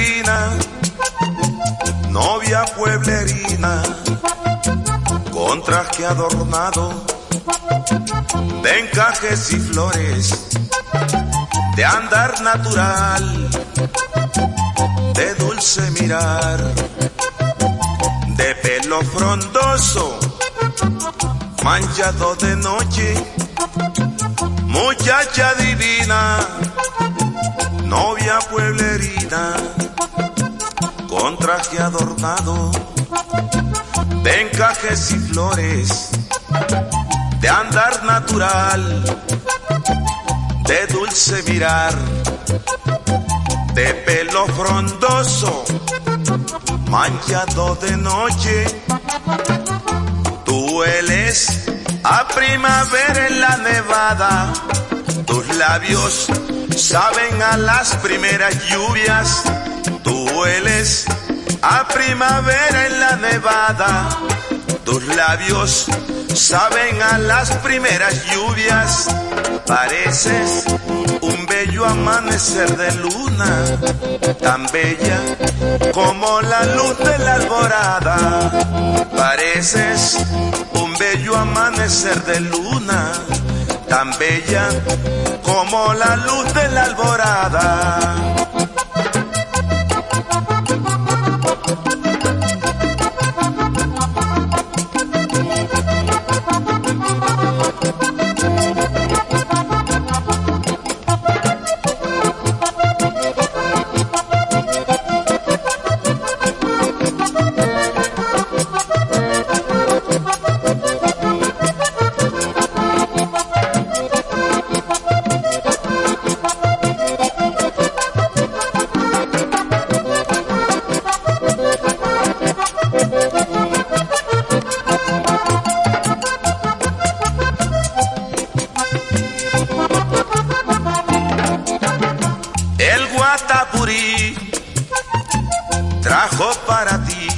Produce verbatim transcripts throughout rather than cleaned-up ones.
divina, novia pueblerina, con traje adornado de encajes y flores, de andar natural, de dulce mirar, de pelo frondoso, manchado de noche, muchacha divina, novia pueblerina, con traje adornado de encajes y flores, de andar natural, de dulce mirar, de pelo frondoso, manchado de noche. Tú hueles a primavera en la nevada, tus labios saben a las primeras lluvias. Tú hueles a primavera en la nevada, tus labios saben a las primeras lluvias. Pareces un bello amanecer de luna, tan bella como la luz de la alborada. Pareces un bello amanecer de luna, tan bella como la luz de la alborada. Trajo para ti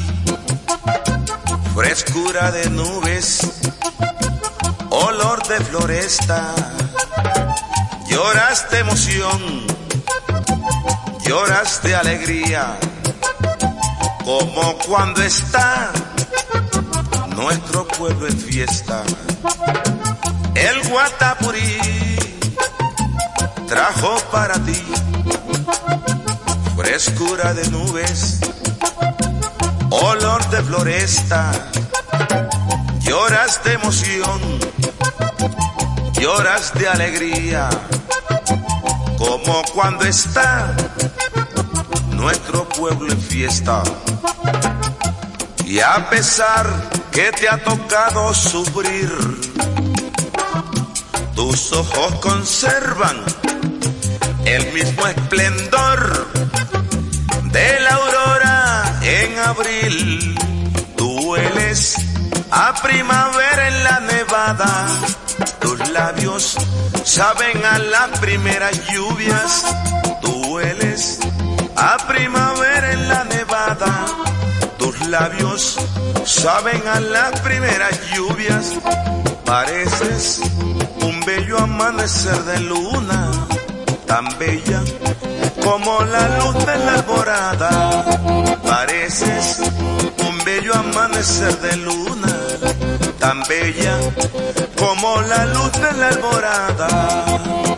frescura de nubes, olor de floresta. Lloras de emoción, lloras de alegría, como cuando está nuestro pueblo en fiesta. El Guatapurí trajo para ti frescura de nubes, olor de floresta. Lloras de emoción, lloras de alegría, como cuando está nuestro pueblo en fiesta. Y a pesar que te ha tocado sufrir, tus ojos conservan el mismo esplendor de la aurora en abril. Tú hueles a primavera en la nevada, tus labios saben a las primeras lluvias. Tú hueles a primavera en la nevada, tus labios saben a las primeras lluvias. Pareces un bello amanecer de luna, tan bella como la luz de la alborada. Pareces un bello amanecer de luna, tan bella como la luz de la alborada.